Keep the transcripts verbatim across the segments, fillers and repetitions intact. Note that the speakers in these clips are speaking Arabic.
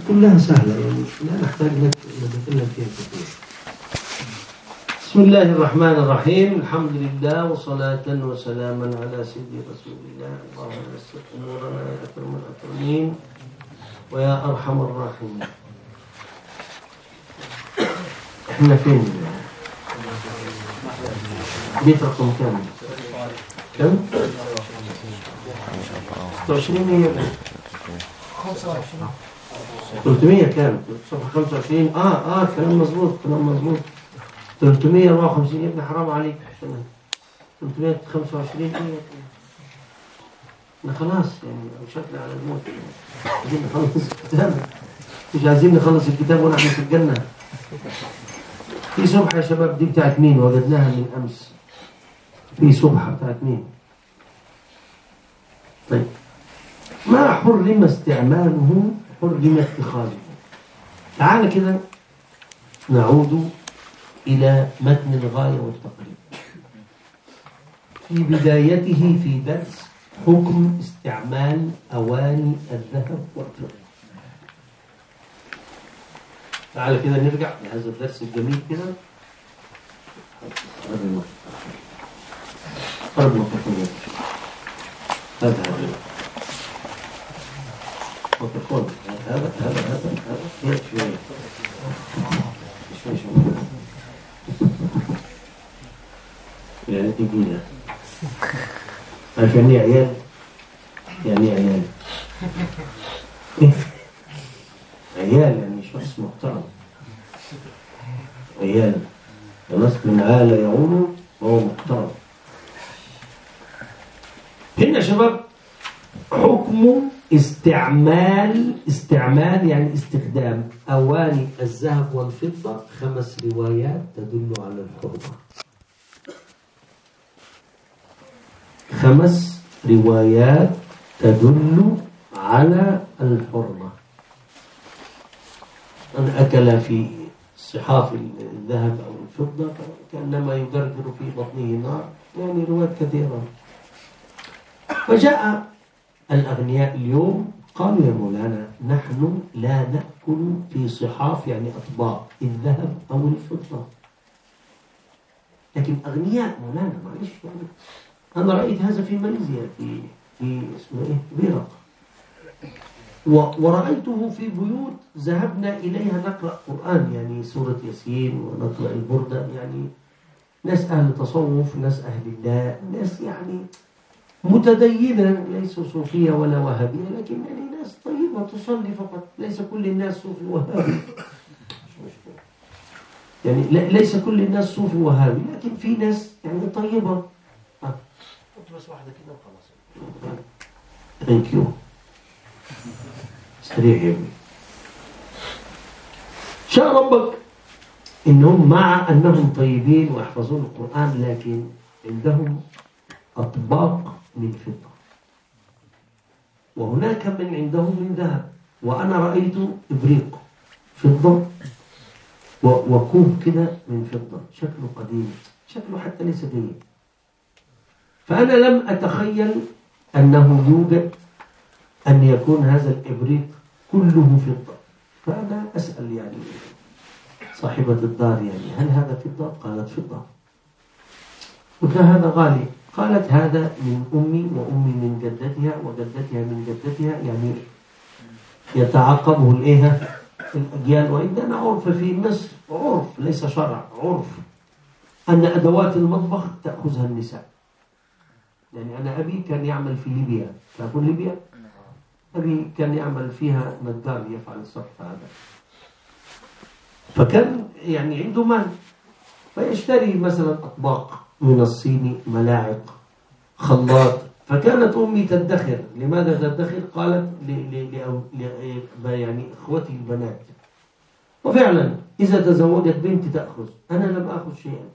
كلها سهلة يعني لا نحتاج نتكلم فيها كثير. بسم الله الرحمن الرحيم. الحمد لله وصلاة وسلاما على سيدي رسول الله. اللهم يسر أمورنا يا أكرم الأكرمين ويا أرحم الراحمين. احنا فين؟ بيت رقم كم؟ كم؟ ستة وعشرين هي خمسة وعشرين ثلاثمية كام؟ صفحة خمسة وعشرين. اه اه كلام مظبوط كلام مظبوط. ثلاثمية وأربعة وخمسين يا ابني حرام عليك. ثلاثمية وخمسة وعشرين ايه؟ احنا خلاص يعني وشكنا على الموت. عايزين نخلص الكتاب. مش عايزين نخلص الكتاب ونحن في الجنة. في صبحة يا شباب دي بتاعت مين؟ وجدناها من أمس. في صبحة بتاعت مين؟ طيب ما حرم استعماله حرم اتخاذه. تعال كده نعود إلى متن الغاية والتقريب في بدايته في درس حكم استعمال أواني الذهب والفضة. تعال كده نرجع لهذا الدرس الجميل كده. قرب الميكروفون هذا هذا ميكروفون هذا هذا هذا هذا شوية شوية شوية شوية يعني تقيلة. عشان عيال يعني عيال عيال يعني شخص محترم. عيال خلاص من عال يعول وهو محترم. هنا شباب حكم استعمال استعمال يعني استخدام أواني الذهب والفضة. خمس روايات تدل على الحرمة. خمس روايات تدل على الحرمة. من أكل في صحاف الذهب أو الفضة كأنما يجرجر في بطنه نار. يعني روايات كثيرة. فجاء الأغنياء اليوم قالوا يا مولانا نحن لا نأكل في صحاف يعني أطباق الذهب أو الفضة. لكن أغنياء مولانا معلش يعني أنا رأيت هذا في ماليزيا في في اسمه إيه بيرق. ورأيته في بيوت ذهبنا إليها نقرأ قرآن يعني سورة ياسين ونقرأ البردة. يعني ناس أهل تصوف ناس أهل الله ناس يعني متدينة ليسوا صوفية ولا وهابية لكن يعني ناس طيبة تصلي فقط. ليس كل الناس صوفي وهابي يعني ليس كل الناس صوفي وهابي لكن في ناس يعني طيبة. ها قلت بس واحدة كده وخلاص. ثانك يو سريع يا ابني. شاء ربك إنهم مع أنهم طيبين ويحفظون القرآن لكن عندهم أطباق من فضة وهناك من عندهم من ذهب. وأنا رأيت إبريق فضة وكوب كده من فضة شكله قديم شكله حتى ليس جيد. فأنا لم أتخيل أنه يوجد أن يكون هذا الإبريق كله فضة. فأنا أسأل يعني صاحبة الدار يعني هل هذا فضة؟ قالت فضة. قلت هذا غالي. قالت هذا من أمي وأمي من جدتها وجدتها من جدتها يعني يتعاقبه الإيه الأجيال. وإننا عرف في مصر عرف ليس شرع عرف أن أدوات المطبخ تأخذها النساء. يعني أنا أبي كان يعمل في ليبيا. تكون ليبيا أبي كان يعمل فيها نجار يفعل الصرف هذا. فكان يعني عنده مال فيشتري مثلا أطباق من الصين ملاعق خلاط. فكانت أمي تدخر. لماذا تدخر؟ قالت ل ل ل يعني إخوتي البنات. وفعلا إذا تزوجت بنتي تأخذ. أنا لم أخذ شيئا.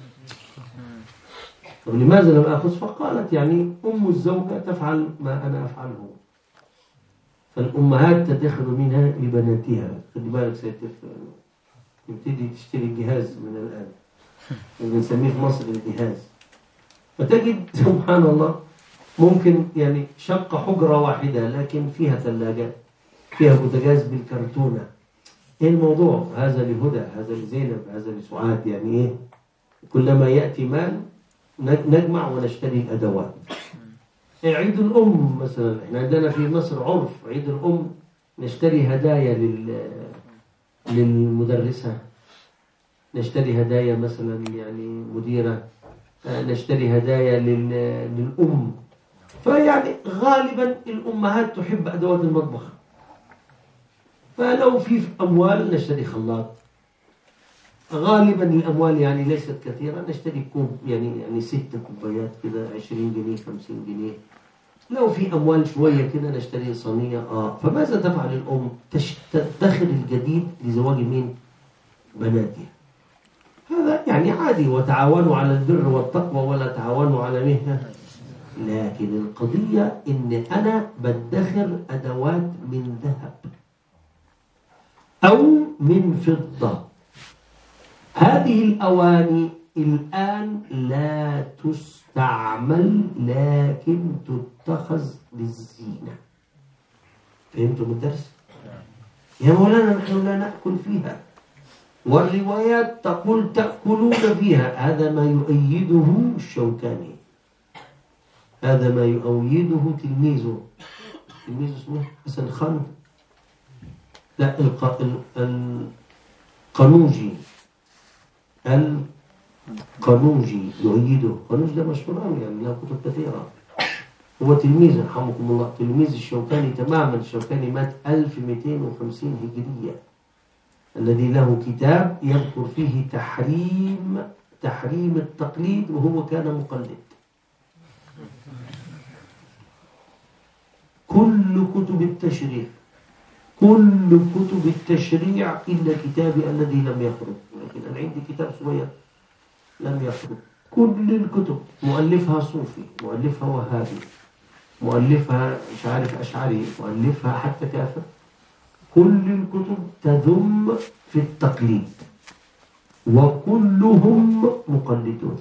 طب لماذا لم أخذ؟ فقالت يعني أم الزوجة تفعل ما أنا أفعله. فالأمهات تدخر منها لبناتها. خلي بالك ستبتدي تشتري جهاز من الآن بنسميه في مصر الجهاز. فتجد سبحان الله ممكن يعني شقة حجرة واحدة لكن فيها ثلاجات فيها بوتاجاز بالكرتونة. ايه الموضوع؟ هذا لهدى، هذا لزينب، هذا لسعاد. يعني ايه؟ كلما يأتي مال نجمع ونشتري الأدوات. عيد الأم مثلا، احنا عندنا في مصر عرف عيد الأم نشتري هدايا لل للمدرسة، نشتري هدايا مثلا يعني مديرة، نشتري هدايا لل... للأم. فيعني غالبا الأمهات تحب أدوات المطبخ، فلو في أموال نشتري خلاط. غالبا الأموال يعني ليست كثيرة، نشتري كوب يعني يعني ست كوبايات كده عشرين جنيه خمسين جنيه. لو في أموال شوية كده نشتري صينية. آه فماذا تفعل الأم؟ تدخر الجديد لزواج مين؟ بناتها. هذا يعني عادي، وتعاونوا على البر والتقوى ولا تعاونوا على مهنة. لكن القضية إن أنا بدخر أدوات من ذهب أو من فضة. هذه الأواني الآن لا تستعمل لكن تتخذ للزينة. فهمتم الدرس؟ يا مولانا نحن لا نأكل فيها، والروايات تقول تأكلون فيها. هذا ما يؤيده الشوكاني، هذا ما يؤيده تلميذه، تلميذه اسمه حسن خان، لا الق... القنوجي القنوجي يؤيده. القنوجي ده مشهور قوي يعني له كتب كثيرة، هو تلميذ رحمكم الله، تلميذ الشوكاني تماما. الشوكاني مات ألف ومئتين وخمسين هجرية، الذي له كتاب يذكر فيه تحريم تحريم التقليد وهو كان مقلد. كل كتب التشريع كل كتب التشريع إلا كتابي الذي لم يخرج، لكن أنا عندي كتاب صغير لم يخرج. كل الكتب مؤلفها صوفي، مؤلفها وهابي، مؤلفها مش عارف أشعري، مؤلفها حتى كافر. كل الكتب تذم في التقليد وكلهم مقلدون.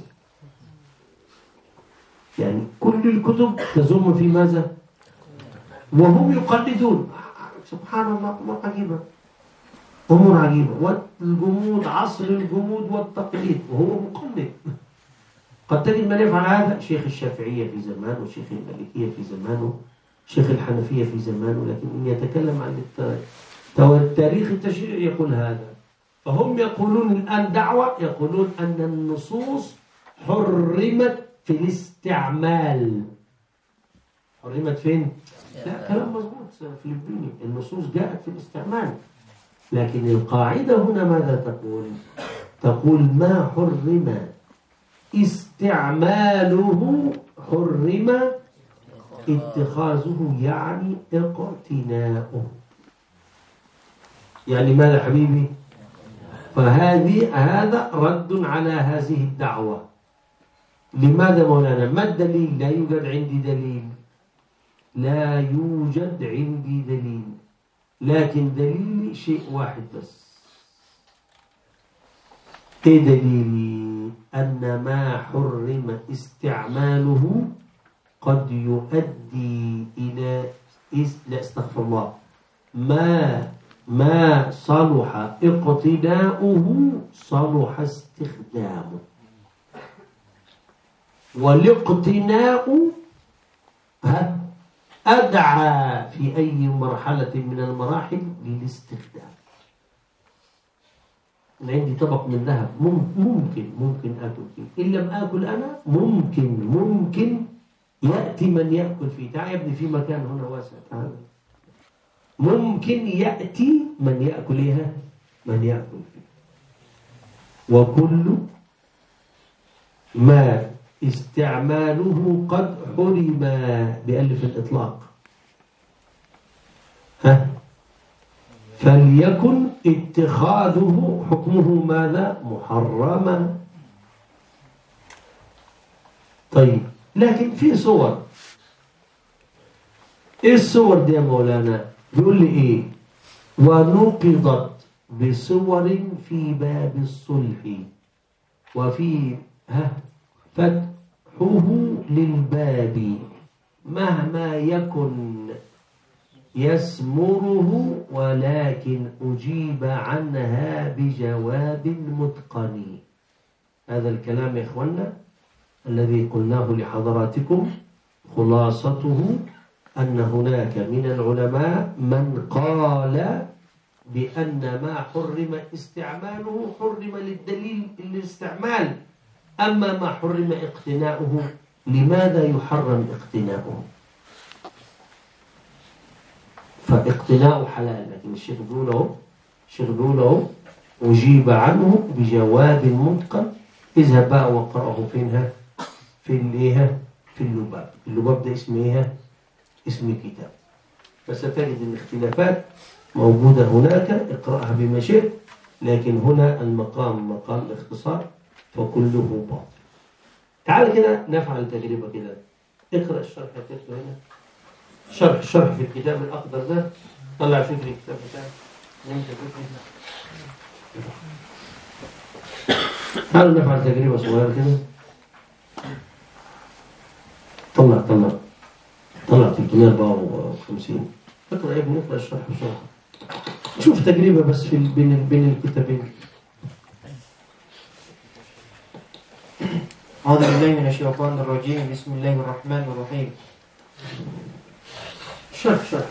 يعني كل الكتب تذم في ماذا؟ وهم يقلدون. سبحان الله، أمور عجيبة، أمور عجيبة. والجمود، عصر الجمود والتقليد وهو مقلد. قد تجد من يفعل هذا شيخ الشافعية في زمان، وشيخ المالكية في زمانه، شيخ الحنفية في زمانه، لكن إن يتكلم عن التاريخ التشريعي يقول هذا. فهم يقولون الآن دعوة، يقولون أن النصوص حرمت في الاستعمال. حرمت فين؟ لا، كلام مضبوط فلبيني، النصوص جاءت في الاستعمال، لكن القاعدة هنا ماذا تقول؟ تقول ما حرم استعماله حرم اتخاذه، يعني اقتناؤه. يعني ماذا حبيبي؟ فهذه هذا رد على هذه الدعوة. لماذا مولانا؟ ما الدليل؟ لا يوجد عندي دليل، لا يوجد عندي دليل، لكن دليلي شيء واحد بس. ايه دليلي؟ أن ما حرم استعماله قد يؤدي إلى لا استغفر الله ما ما صلح اقتناؤه صلح استخدامه، والاقتناء أدعى في أي مرحلة من المراحل للاستخدام. أنا عندي طبق من ذهب، ممكن ممكن آكل فيه، إن لم آكل أنا ممكن ممكن يأتي من يأكل فيه. تعال يا ابني في مكان هنا واسع، تعال. ممكن يأتي من يأكل إيها من يأكل فيه. وكل ما استعماله قد حرم بألف الإطلاق، ها فليكن اتخاذه حكمه ماذا؟ محرما. طيب، لكن في صور. ايه الصور دي يا مولانا؟ بيقول لي ايه؟ ونقضت بصور في باب الصلح وفي ها فتحه للباب مهما يكن يسمره ولكن أجيب عنها بجواب متقن. هذا الكلام يا إخوانا الذي قلناه لحضراتكم خلاصته أن هناك من العلماء من قال بأن ما حرم استعماله حرم للدليل الاستعمال، أما ما حرم اقتناؤه لماذا يحرم اقتناؤه؟ فاقتناؤه حلال، لكن الشيخ بيقول له الشيخ بيقول له أجيب عنه بجواب متقن. اذهب بقى واقرأه فينها في الايه في اللباب. اللباب ده اسم ايه؟ اسم كتاب. فستجد الاختلافات موجودة هناك، اقرأها بما شئت، لكن هنا المقام مقام الاختصار فكله باطل. تعال كده نفعل تجربة كده. اقرأ الشرح هتكتبه هنا، شرح الشرح في الكتاب الأخضر ده، طلع فكرة الكتاب بتاعك نمت فكرة. تعالوا نفعل تجربة صغيرة كده. طلع طلع طلع ثلاثمائة وأربعة وخمسين. اقرأ يا ابني، اقرأ الشرح بسرعة. شوف تجربة بس في بين بين الكتابين. أعوذ بالله من الشيطان الرجيم. بسم الله الرحمن الرحيم. شرح شرح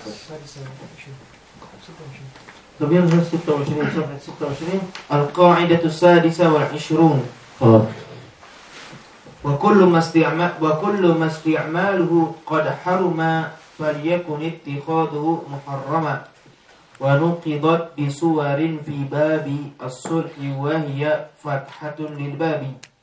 طب يلا ستة وعشرين صفحة ستة وعشرين. القاعدة السادسة والعشرون. آه. وكل ما استعمال وكل ما استعماله قد حرم فليكن اتخاذه محرما. ونقضت بصور في باب الصلح وهي فتحة للباب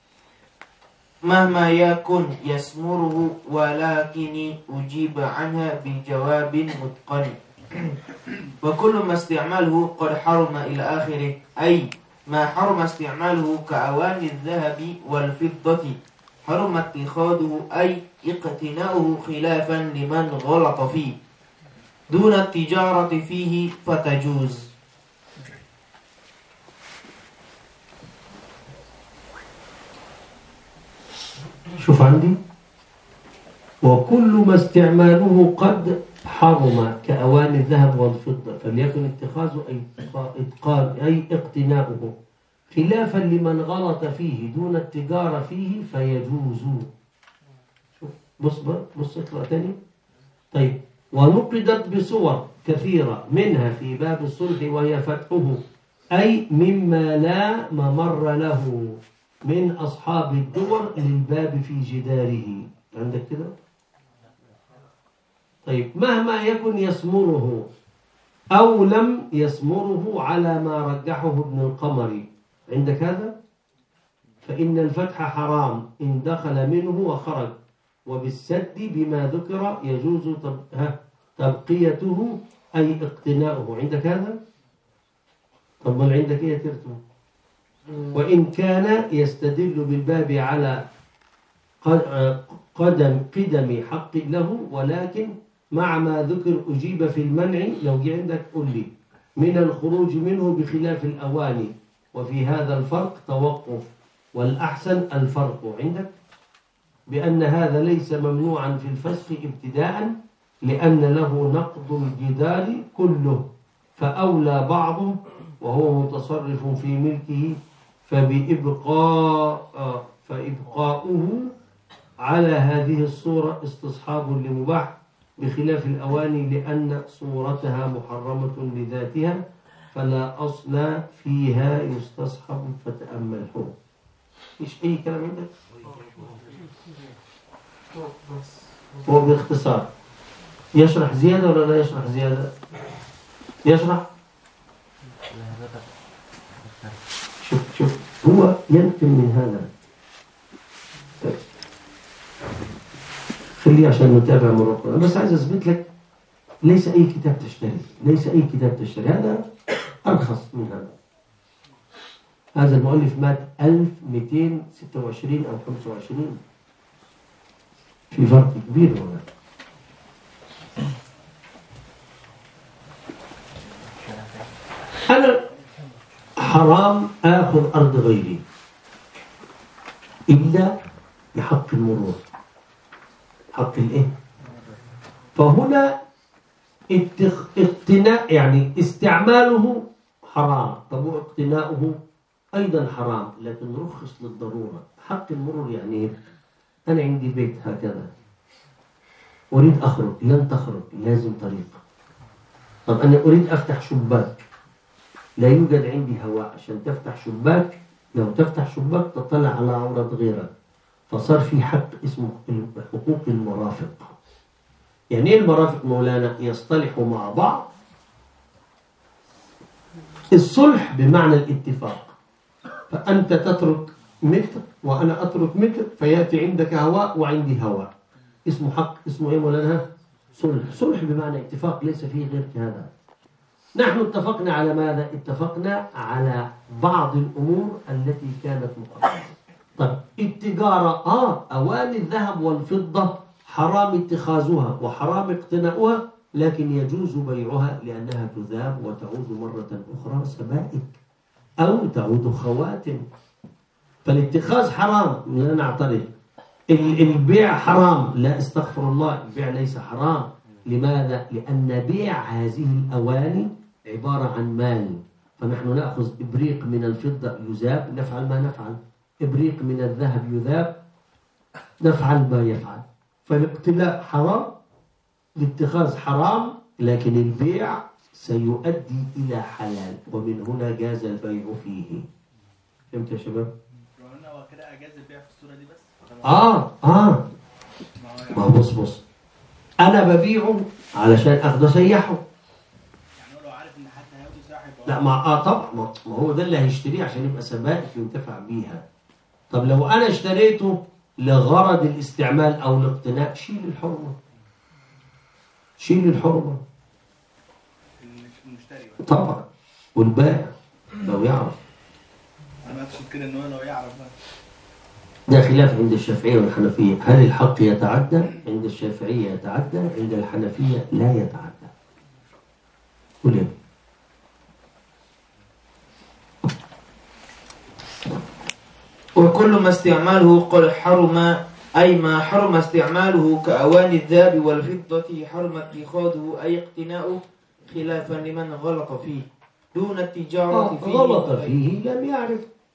مهما يكن يسمره ولكن أجيب عنها بجواب متقن. وكل ما استعماله قد حرم إلى آخره، أي ما حرم استعماله كأواني الذهب والفضة حرم اتخاذه أي اقتناؤه خلافا لمن غلط فيه دون التجارة فيه فتجوز. شوف عندي، وكل ما استعماله قد حرم كأواني الذهب والفضة فليكن اتخاذه أي إتقان أي اقتناؤه خلافا لمن غلط فيه دون التجارة فيه فيجوز. شوف بص بص اقرأ تاني. طيب، ونقدت بصور كثيرة منها في باب الصلح وهي فتحه أي مما لا ممر له من أصحاب الدور للباب في جداره. عندك كده؟ طيب، مهما يكن يسمره أو لم يسمره على ما رجحه ابن القمري. عندك هذا؟ فإن الفتح حرام إن دخل منه وخرج، وبالسد بما ذكر يجوز تبقيته أي اقتناؤه. عندك هذا؟ طب ما عندك إيه ترتم؟ وإن كان يستدل بالباب على قدم قدم حق له، ولكن مع ما ذكر أجيب في المنع. لو جي عندك قل لي من الخروج منه بخلاف الأواني، وفي هذا الفرق توقف، والأحسن الفرق عندك بأن هذا ليس ممنوعا في الفسخ ابتداء لأن له نقض الجدال كله، فأولى بعضه وهو متصرف في ملكه فبإبقاء فإبقاؤه على هذه الصورة استصحاب لمباح بخلاف الأواني لأن صورتها محرمة لذاتها فلا أصل فيها يستصحب فتأمله. إيش أي كلام عندك؟ هو باختصار يشرح زيادة ولا لا يشرح زيادة؟ يشرح؟ شوف شوف هو ينقل من هذا. خليه عشان نتابع مرة أخرى. بس عايز أثبت لك ليس أي كتاب تشتري، ليس أي كتاب تشتري، هذا أرخص من هذا. هذا المؤلف مات ألف ومئتين وستة وعشرين أو خمسة وعشرين، في فرق كبير هنا. أنا حرام آخذ أرض غيري إلا بحق المرور، حق الإيه؟ فهنا اقتناء يعني استعماله حرام، طب واقتناؤه أيضا حرام، لكن رخص للضرورة. حق المرور يعني أنا عندي بيت هكذا أريد أخرج، لن تخرج، لازم طريق. طب أنا أريد أفتح شباك، لا يوجد عندي هواء عشان تفتح شباك، لو تفتح شباك تطلع على عورة غيرك، فصار في حق اسمه حقوق المرافق. يعني ايه المرافق مولانا؟ يصطلحوا مع بعض. الصلح بمعنى الاتفاق، فأنت تترك متر وأنا أترك متر، فيأتي عندك هواء وعندي هواء، اسمه حق، اسمه ايه مولانا؟ صلح. صلح بمعنى اتفاق، ليس فيه غير هذا. نحن اتفقنا على ماذا؟ اتفقنا على بعض الأمور التي كانت مقررة. طب التجارة آه أواني الذهب والفضة حرام اتخاذها وحرام اقتناؤها، لكن يجوز بيعها لأنها تذاب وتعود مرة أخرى سبائك أو تعود خواتم. فالاتخاذ حرام، لا نعترض. البيع حرام، لا استغفر الله، البيع ليس حرام. لماذا؟ لأن بيع هذه الأواني عبارة عن مال، فنحن نأخذ إبريق من الفضة يذاب نفعل ما نفعل، إبريق من الذهب يذاب نفعل ما يفعل. فالاقتلاء حرام، الاتخاذ حرام، لكن البيع سيؤدي إلى حلال، ومن هنا جاز البيع فيه. فهمت يا شباب؟ هو كده أجاز البيع في الصورة دي بس؟ آه آه ما هو بص بص أنا ببيعه علشان أخده سيحه. يعني هو لو عارف إن حتى هياخده سياح يبقى لا ما آه طبعا، ما هو ده اللي هيشتريه عشان يبقى سبائك ينتفع بيها. طب لو أنا اشتريته لغرض الاستعمال أو الاقتناء، شيل الحرمة، شيل الحرمة المشتري طبعا، والبائع لو يعرف. أنا أقصد كده إن هو لو يعرف بقى. ده خلاف عند الشافعية والحنفية، هل الحق يتعدى؟ عند الشافعية يتعدى، عند الحنفية لا يتعدى. قل ايه؟ وكل ما استعماله قد حرم، أي ما حرم استعماله كأواني الذهب والفضة حرم اتخاذه أي اقتناؤه، خلافا لمن غلط فيه دون التجارة فيه. غلط فيه لم يعرف،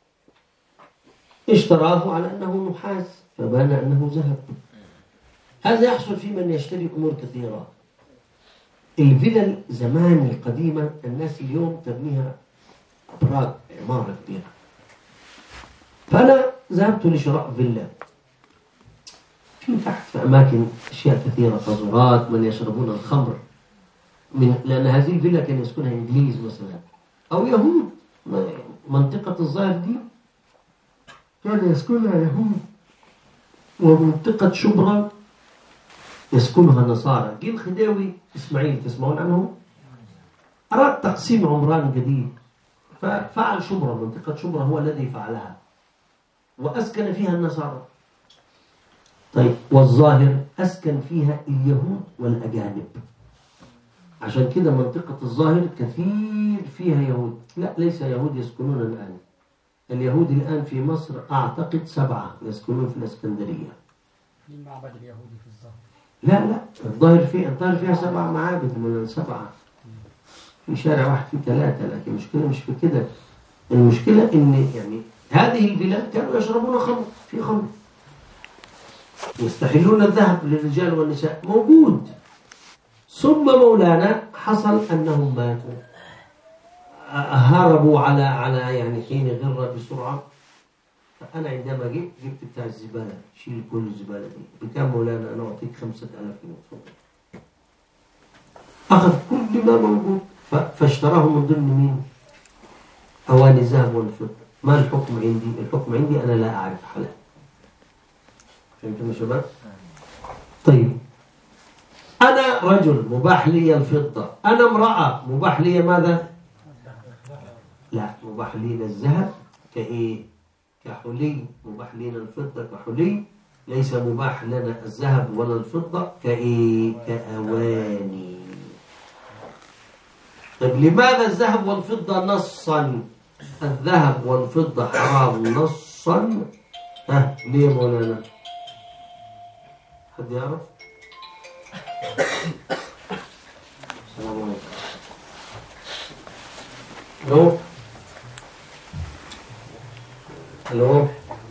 اشتراه على أنه نحاس فبان أنه ذهب. هذا يحصل في من يشتري أمور كثيرة. الفلل زمان القديمة الناس اليوم تبنيها أبراج، عمارة كبيرة. فأنا ذهبت لشراء فيلا في تحت في أماكن أشياء كثيرة، قاذورات، من يشربون الخمر، من لأن هذه الفيلا كان يسكنها إنجليز مثلا أو يهود. منطقة الظاهر دي كان يسكنها يهود، ومنطقة شبرا يسكنها نصارى. جيل خديوي إسماعيل تسمعون عنه؟ أراد تقسيم عمران جديد، ففعل شبرا، منطقة شبرا هو الذي فعلها وأسكن فيها النصارى. طيب والظاهر أسكن فيها اليهود والأجانب، عشان كده منطقة الظاهر كثير فيها يهود. لا ليس يهود يسكنون الآن، اليهود الآن في مصر أعتقد سبعة يسكنون في الإسكندرية. المعبد اليهودي في الظاهر؟ لا لا الظاهر فيها الظاهر فيها سبع معابد من السبعة، في شارع واحد فيه ثلاثة، لكن المشكلة مش في كده. المشكلة إن يعني هذه البلاد كانوا يشربون خمر، في خمر، يستحلون الذهب للرجال والنساء موجود. ثم مولانا حصل أنهم ماتوا، هربوا على على يعني حين غرة بسرعة. فأنا عندما جبت جبت بتاع الزبالة، شيل كل الزبالة دي بكام مولانا؟ أنا أعطيك خمسة آلاف جنيه. أخذ كل ما موجود فاشتراه من ضمن مين؟ أواني الذهب والفضة. ما الحكم عندي؟ الحكم عندي أنا لا أعرف حلال. فهمتم يا شباب؟ طيب أنا رجل مباح لي الفضة، أنا امرأة مباح لي ماذا؟ لا مباح لي الذهب كإيه؟ كحلي. مباح لنا الفضة كحلي، ليس مباح لنا الذهب ولا الفضة كإيه؟ كأواني. طيب لماذا الذهب والفضة نصا؟ الذهب والفضة حرام نصا. ها ليه مولانا؟ حد يعرف؟ السلام عليكم. الو الو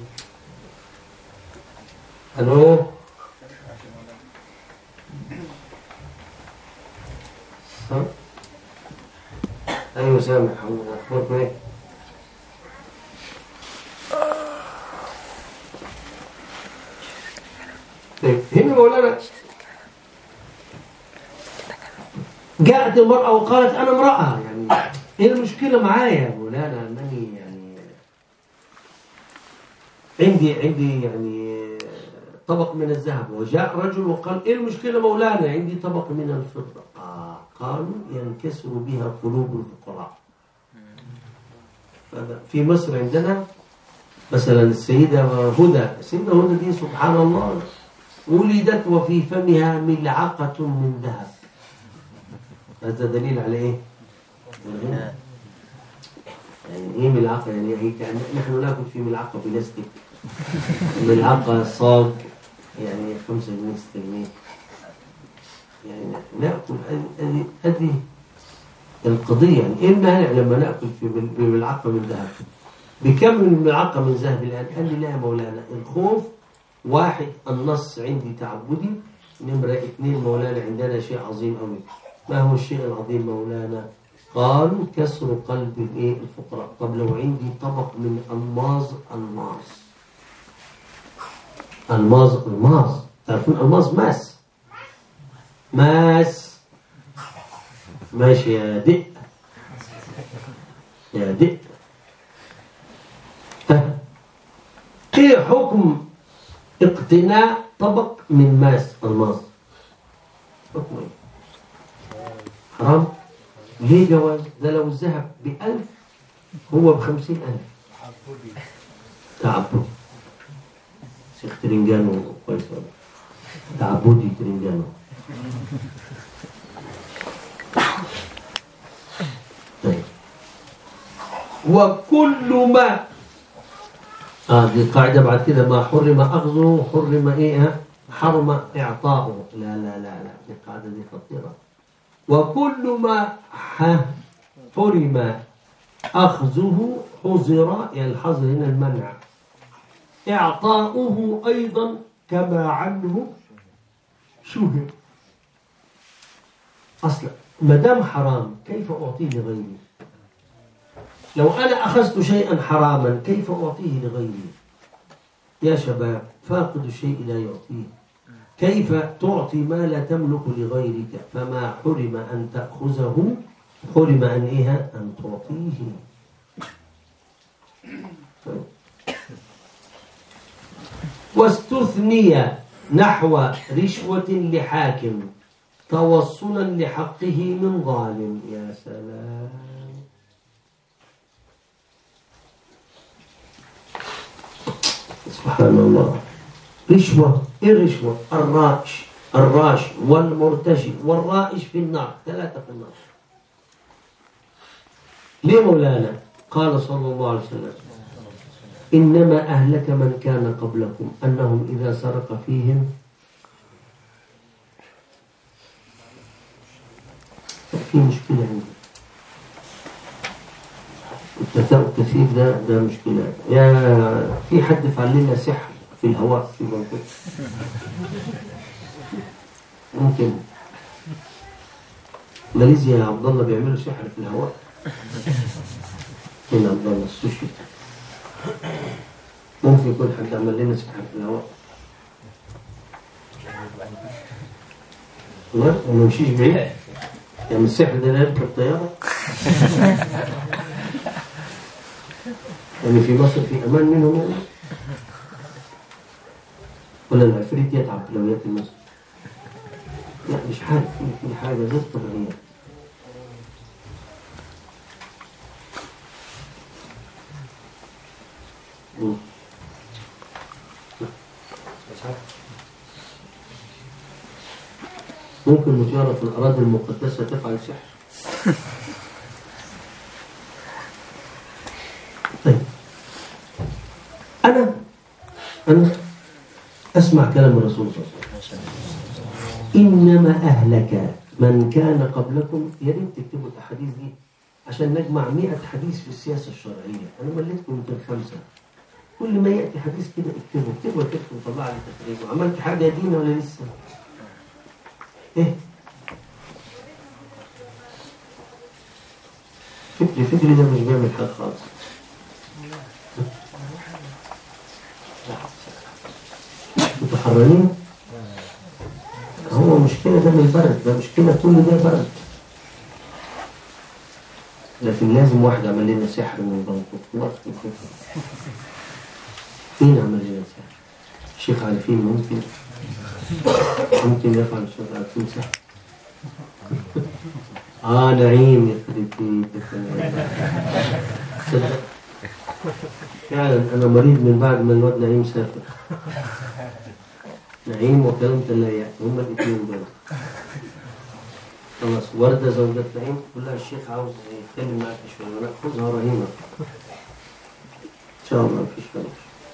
الو ها؟ ايوه سامح، اخباركم ايه؟ طيب هنا مولانا جاءت المرأة وقالت أنا امرأة، يعني إيه المشكلة معايا يا مولانا أنني يعني عندي عندي يعني طبق من الذهب، وجاء رجل وقال إيه المشكلة مولانا عندي طبق من الفضة. آه قالوا ينكسر بها قلوب الفقراء. في مصر عندنا مثلا السيدة هدى، السيدة هدى دي سبحان الله ولدت وفي فمها ملعقة من ذهب. هذا دليل على ايه؟ يعني ايه ملعقة؟ يعني هي كأن نحن ناكل في ملعقة بلاستيك، ملعقة صاج يعني خمسة جنيه ستة جنيه، يعني ناكل هذه هذه القضية. يعني ايه المانع لما ناكل في بملعقة من ذهب؟ بكم من ملعقة من ذهب الآن؟ قال لي لا يا مولانا، الخوف واحد، النص عندي تعبدي، نمرة اثنين مولانا عندنا شيء عظيم قوي. ما هو الشيء العظيم مولانا؟ قالوا كسر قلب الايه الفقراء. طب لو عندي طبق من الماظ، الماظ الماظ الماظ تعرفون الماظ؟ ماس ماس ماشي يا دق يا دق. ايه حكم اقتناء طبق من ماس الماظ؟ حكم ايه؟ حرام؟ ليه جواز؟ ده لو الذهب بألف هو بخمسين ألف. تعبدي شيخ ترنجانو كويس والله، تعبدي ترنجانو. طيب وكل ما اه دي قاعدة بعد كده، ما حرم أخذه حرم إيه؟ حرم إعطاؤه. لا لا لا لا دي قاعدة دي خطيرة. وكل ما حرم أخذه حظر، يعني الحظر هنا المنع، إعطاؤه أيضا كما عنه شهر. أصلا ما دام حرام كيف أعطيه لغيري؟ لو أنا أخذت شيئا حراما كيف أعطيه لغيري؟ يا شباب فاقد الشيء لا يعطيه. كيف تعطي ما لا تملك لغيرك؟ فما حرم أن تأخذه حرم أن إيه؟ أن تعطيه. واستثني نحو رشوة لحاكم توصلا لحقه من ظالم. يا سلام. سبحان الله. رشوة، ايه الرشوة؟ الراش الراش والمرتشي والرائش في النار، ثلاثة في النار. ليه مولانا؟ قال صلى الله عليه وسلم إنما أهلك من كان قبلكم أنهم إذا سرق فيهم في مشكلة عندي. التثاؤب ده ده مشكلة. يا في حد فعل لنا سحر في الهواء في بنكوك ممكن ماليزيا يا عبد الله بيعملوا سحر في الهواء. هنا عبد الله السوشي ممكن يكون حد عمل لنا سحر في الهواء. والله ما نمشيش بعيد يعني السحر ده لا يركب طيارة. يعني في مصر في أمان منهم يعني؟ ولا العفريت يتعب لو يأتي مصر؟ لا مش عارف، في حاجة غير طبيعية. ممكن مجرة في الأراضي المقدسة تفعل سحر. طيب أنا أنا أسمع كلام الرسول صلى الله عليه وسلم إنما أهلك من كان قبلكم، يا ريت تكتبوا الأحاديث دي عشان نجمع مئة حديث في السياسة الشرعية. أنا مليتكم يمكن خمسة. كل ما يأتي حديث كده اكتبه اكتبه اكتبه وطلع لي تقريبا. عملت حاجة يا دينا ولا لسه؟ إيه؟ فكري فكري ده مش بيعمل حاجة خالص. انتوا حرانين؟ هو مشكلة ده من البرد، ده مشكلة كل ده برد. لكن لازم واحد عمل لنا سحر من بنطق الله في الكفر. مين عمل لنا سحر؟ الشيخ عارفين ممكن ممكن يفعل الشيخ عارفين سحر. اه نعيم يخرب بيتك. فعلا انا مريض من بعد ما الواد نعيم سافر. نعيم وكلمة الله يعني هما الاثنين دول. خلاص وردة زوجة نعيم تقول لها الشيخ عاوز يتكلم معك شوية ونأخذها رهينة إن شاء الله مفيش فلوس.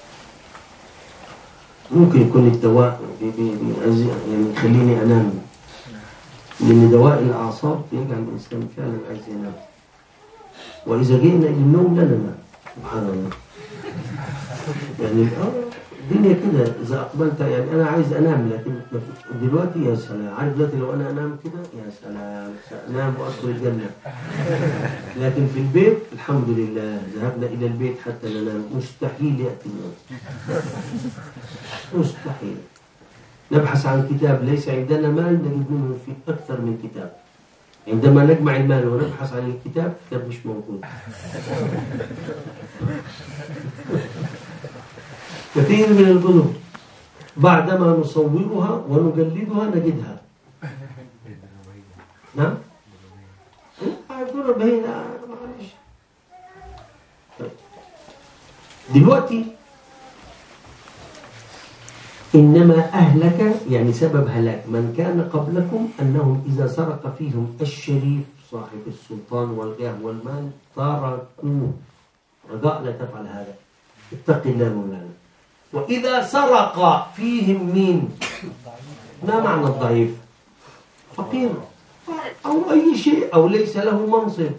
ممكن يكون الدواء بي بي بي يعني يخليني أنام، لأن دواء الأعصاب يجعل الإنسان فعلا عايز ينام، وإذا جئنا إلى النوم لا ننام. سبحان الله. يعني الدنيا كده إذا أقبلت، يعني أنا عايز أنام لكن دلوقتي يا سلام، عارف دلوقتي لو أنا أنام كده يا سلام أنام وأدخل الجنة. لكن في البيت الحمد لله ذهبنا إلى البيت حتى ننام، مستحيل يأتي النوم، مستحيل. نبحث عن كتاب، ليس عندنا مال نجد منه في أكثر من كتاب. عندما نجمع المال ونبحث عن الكتاب كتاب مش موجود. كثير من الكتب بعدما نصورها ونجلدها نجدها. نعم؟ الدرر بهينا معلش. دلوقتي إنما أهلك يعني سبب هلاك من كان قبلكم أنهم إذا سرق فيهم الشريف صاحب السلطان والجاه والمال تركوه. رجاء لا تفعل هذا، اتق الله مولانا. وإذا سرق فيهم مين؟ ما معنى الضعيف؟ فقير أو أي شيء أو ليس له منصب.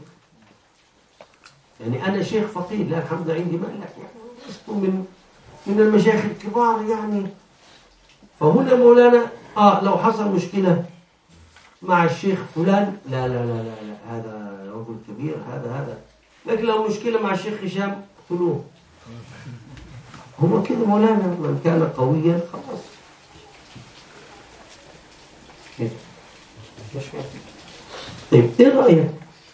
يعني أنا شيخ فقير لا الحمد عندي مال، يعني لست من من المشايخ الكبار يعني. فهنا مولانا آه لو حصل مشكلة مع الشيخ فلان لا لا لا لا, لا. هذا رجل كبير هذا هذا لكن لو مشكلة مع الشيخ هشام اقتلوه. هو كده مولانا، من كان قويا خلاص كده. طيب ايه رأيك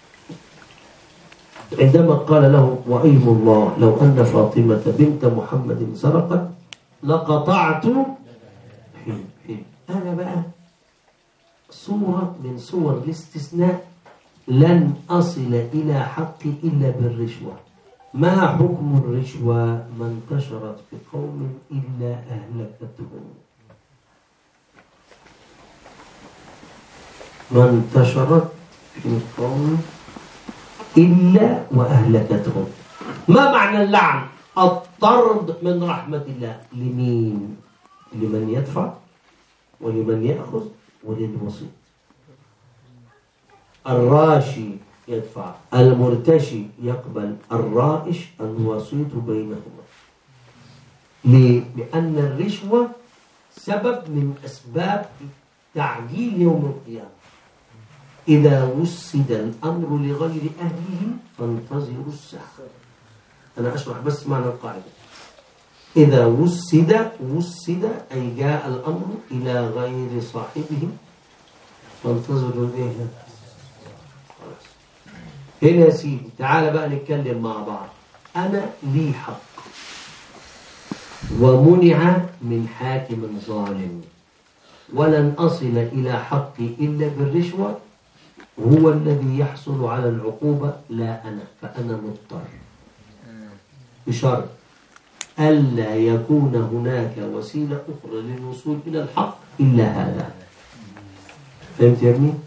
عندما قال له وأيم الله لو أن فاطمة بنت محمد سرقت لقطعت حين حين. أنا بقى صورة من صور الاستثناء، لن أصل إلى حقي إلا بالرشوة. ما حكم الرشوة؟ ما انتشرت في قوم إلا أهلكتهم. ما انتشرت في قوم إلا وأهلكتهم. ما معنى اللعن؟ الطرد من رحمة الله. لمين؟ لمن يدفع ولمن يأخذ وللوسيط. الراشي يدفع، المرتشي يقبل، الرائش الوسيط بينهما. ليه؟ لأن الرشوة سبب من أسباب تعجيل يوم القيامة. إذا وسد الأمر لغير أهله فانتظروا الساعة. أنا أشرح بس معنى القاعدة. إذا وسد وسد أي جاء الأمر إلى غير صاحبه فانتظروا إيه؟ هنا يا سيدي تعال بقى نتكلم مع بعض. أنا لي حق ومنع من حاكم ظالم، ولن أصل إلى حقي إلا بالرشوة. هو الذي يحصل على العقوبة لا أنا، فأنا مضطر بشرط ألا يكون هناك وسيلة أخرى للوصول إلى الحق إلا هذا. فهمت يا ابني؟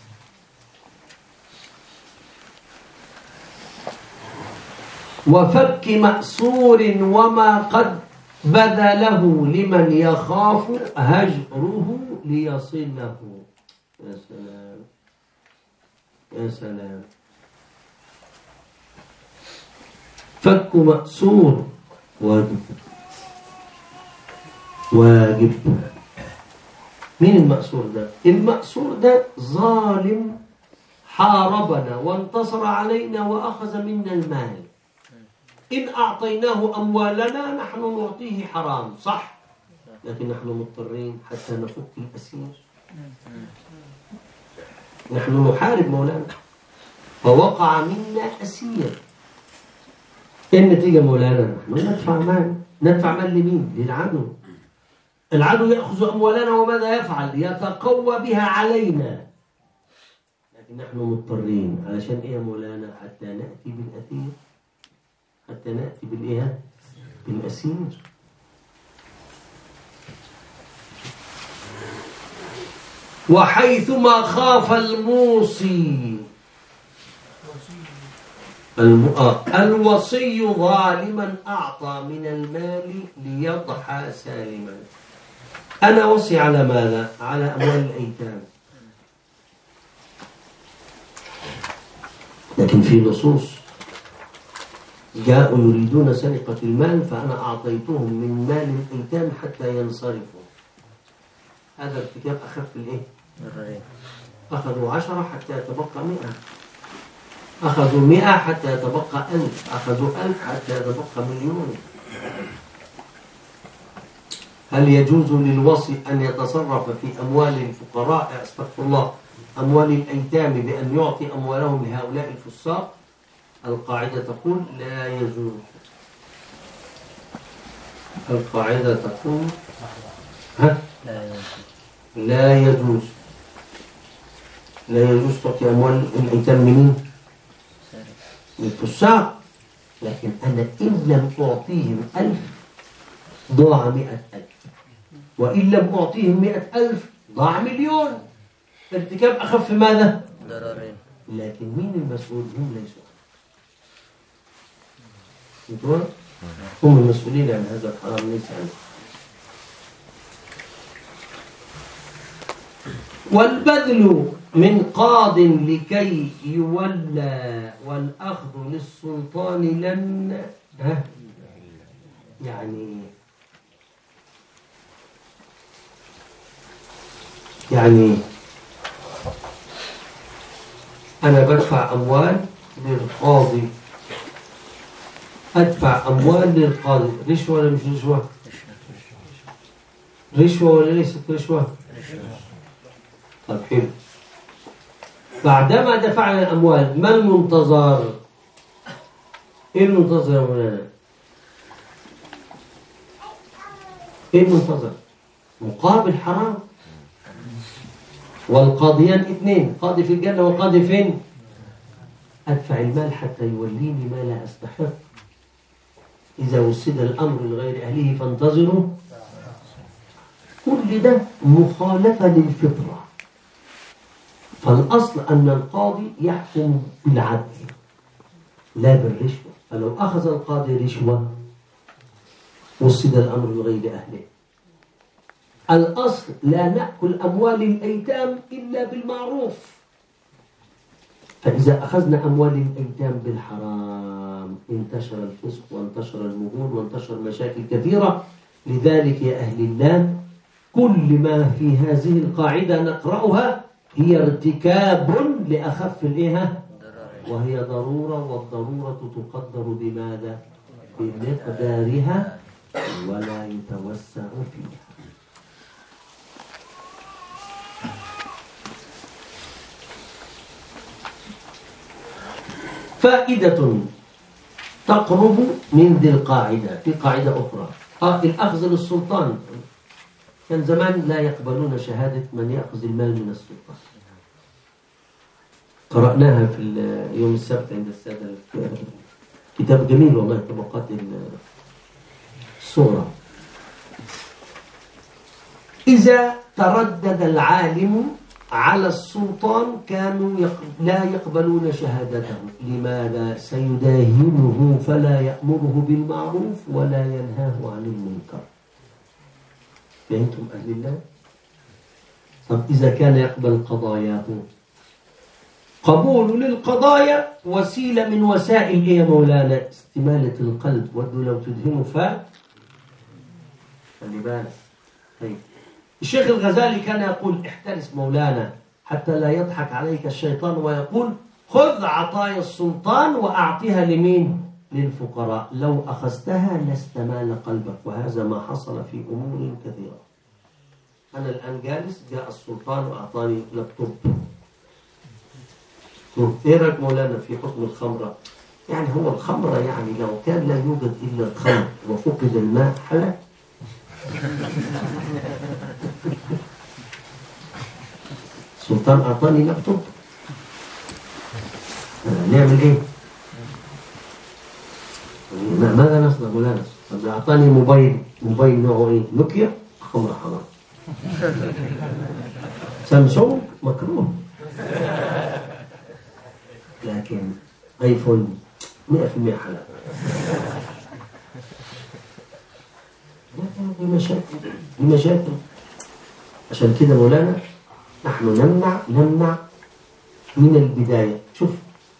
وفك مأسور وما قد بذله لمن يخاف هجره ليصله. يا سلام يا سلام. فك مأسور واجب واجب. مين المأسور ده؟ المأسور ده ظالم حاربنا وانتصر علينا وأخذ منا المال. إن أعطيناه أموالنا نحن نعطيه حرام، صح؟ لكن نحن مضطرين حتى نفك الأسير. نحن نحارب مولانا فوقع منا أسير. النتيجة مولانا نحن ندفع مال. ندفع مال لمين؟ للعدو. العدو يأخذ أموالنا وماذا يفعل؟ يتقوى بها علينا. لكن نحن مضطرين. علشان إيه يا مولانا؟ حتى نأتي بالأثير، حتى نأتي بالإيه؟ بالأسير. وحيثما خاف الموصي الم... آه. الوصي ظالما أعطى من المال ليضحى سالما. أنا وصي على ماذا؟ على أموال الأيتام. لكن في نصوص جاءوا يريدون سرقة المال فأنا أعطيتهم من مال الأيتام حتى ينصرفوا. هذا ارتكاب أخف الإيه؟ أخذوا عشرة حتى يتبقى مئة، أخذوا مئة حتى يتبقى ألف، أخذوا ألف حتى يتبقى مليون. هل يجوز للوصي أن يتصرف في أموال الفقراء، استغفر الله، أموال الأيتام بأن يعطي أموالهم لهؤلاء الفساق؟ القاعدة تقول لا يجوز. القاعدة تقول ها؟ لا يجوز. لا يجوز تعطي أموال الأيتام منين؟ من الفساق. لكن أنا إن لم أعطيهم ألف ضاع مئة ألف، وإن لم أعطيهم مئة ألف ضاع مليون. ارتكاب أخف ماذا؟ ضررين. لكن مين المسؤول؟ هم ليسوا. هم المسؤولين عن هذا الحرام، ليس عنه. والبذل من قاض لكي يولى والأخذ للسلطان لن ها يعني يعني أنا بدفع أموال للقاضي، أدفع أموال للقاضي. رشوة ولا مش رشوة؟ رشوة ولا ليست رشوة؟ طيب حلو. بعدما دفعنا الأموال ما المنتظر؟ إيه المنتظر يا مولانا؟ إيه المنتظر؟ مقابل حرام. والقاضيان اثنين، قاضي في الجنة وقاضي فين؟ أدفع المال حتى يوليني ما لا أستحق. إذا وسد الأمر لغير أهله فانتظروا. كل ده مخالفة للفطرة. فالأصل أن القاضي يحكم بالعدل لا بالرشوة. فلو أخذ القاضي رشوة وسد الأمر لغير أهله. الأصل لا نأكل أموال الأيتام إلا بالمعروف. فإذا أخذنا أموال الأيتام بالحرام انتشر الفسق وانتشر المهون وانتشر مشاكل كثيرة. لذلك يا أهل الله كل ما في هذه القاعدة نقرأها هي ارتكاب لأخف الإيه؟ وهي ضرورة، والضرورة تقدر بماذا؟ بمقدارها ولا يتوسع فيها. فائدة تقرب من ذي القاعدة. في قاعدة أخرى آه الأخذ للسلطان. كان زمان لا يقبلون شهادة من يأخذ المال من السلطان. قرأناها في يوم السبت عند السادة، كتاب جميل والله، طبقات الصورة. إذا تردد العالم على السلطان كانوا لا يقبلون شهادته. لماذا؟ سيداهنه فلا يأمره بالمعروف ولا ينهاه عن المنكر. فهمتم أهل الله؟ طب إذا كان يقبل قضاياه، قبول للقضايا وسيلة من وسائل إيه يا مولانا؟ استمالة القلب. ودوا لو تدهنوا فا خلي بالك. طيب الشيخ الغزالي كان يقول احترس مولانا حتى لا يضحك عليك الشيطان ويقول خذ عطايا السلطان وأعطيها لمين؟ للفقراء. لو أخذتها لاستمال قلبك، وهذا ما حصل في أمور كثيرة. أنا الآن جالس، جاء السلطان وأعطاني لابتوب. إيه رأيك مولانا في حكم الخمرة؟ يعني هو الخمرة يعني لو كان لا يوجد إلا الخمر وفقد الماء حلا. السلطان أعطاني لابتوب، نعمل إيه؟ ماذا نصنع مولانا؟ طب أعطاني موبايل، موبايل نوعه إيه؟ نوكيا، خمرة حرام. سامسونج مكروه، لكن ايفون مئة في المئة حلال. دي مشاكل، دي مشاكل. عشان كده مولانا نحن نمنع نمنع من البداية. شوف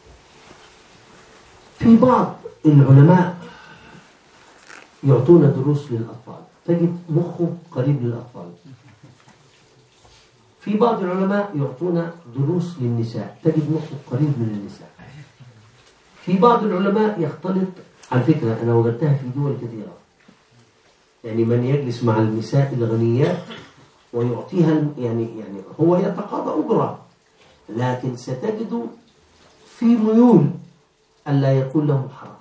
في بعض العلماء يعطون دروس للأطفال، تجد مخه قريب للأطفال. في بعض العلماء يعطون دروس للنساء، تجد مخه قريب من النساء. في بعض العلماء يختلط، على فكرة أنا وجدتها في دول كثيرة، يعني من يجلس مع النساء الغنيات ويعطيها، يعني يعني هو يتقاضى أجرة، لكن ستجد في ميول ألا يكون لهم حرام.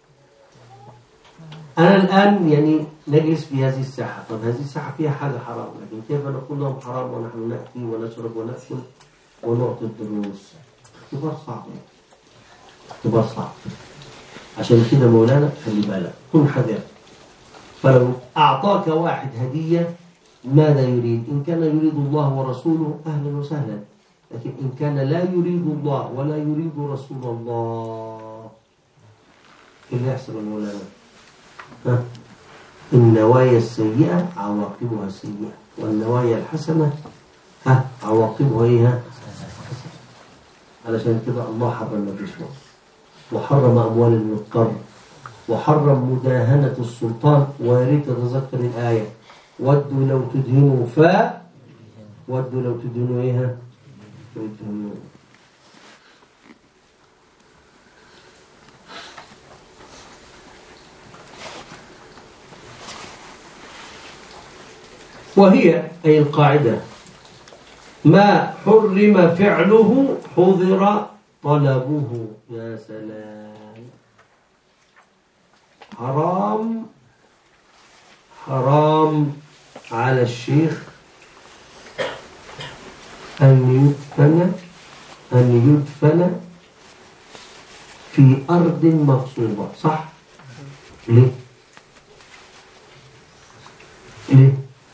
أنا الآن يعني نجلس في هذه الساحة، طب هذه الساحة فيها حاجة حرام، لكن كيف نقول لهم حرام ونحن نأتي ونشرب ونأكل ونعطي الدروس؟ اختبار صعب، اختبار صعب. عشان كده مولانا خلي بالك، كن حذر. فلو أعطاك واحد هدية ماذا يريد؟ إن كان يريد الله ورسوله أهلا وسهلا، لكن إن كان لا يريد الله ولا يريد رسول الله، إيه اللي يحصل مولانا؟ ها؟ النوايا السيئة عواقبها سيئة، والنوايا الحسنة ها عواقبها ايه؟ حسنة. علشان كده الله حرم الرشوة وحرم أموال المضطر وحرم مداهنة السلطان. ويا ريت تتذكر الآية ودوا لو تدهنوا فا ودوا لو تدهنوا ايه؟ تدهنوا. وهي أي القاعدة ما حرم فعله حظر طلبه. يا سلام، حرام حرام على الشيخ أن يدفن أن يدفن في أرض مغصوبة، صح؟ ليه؟ ليه؟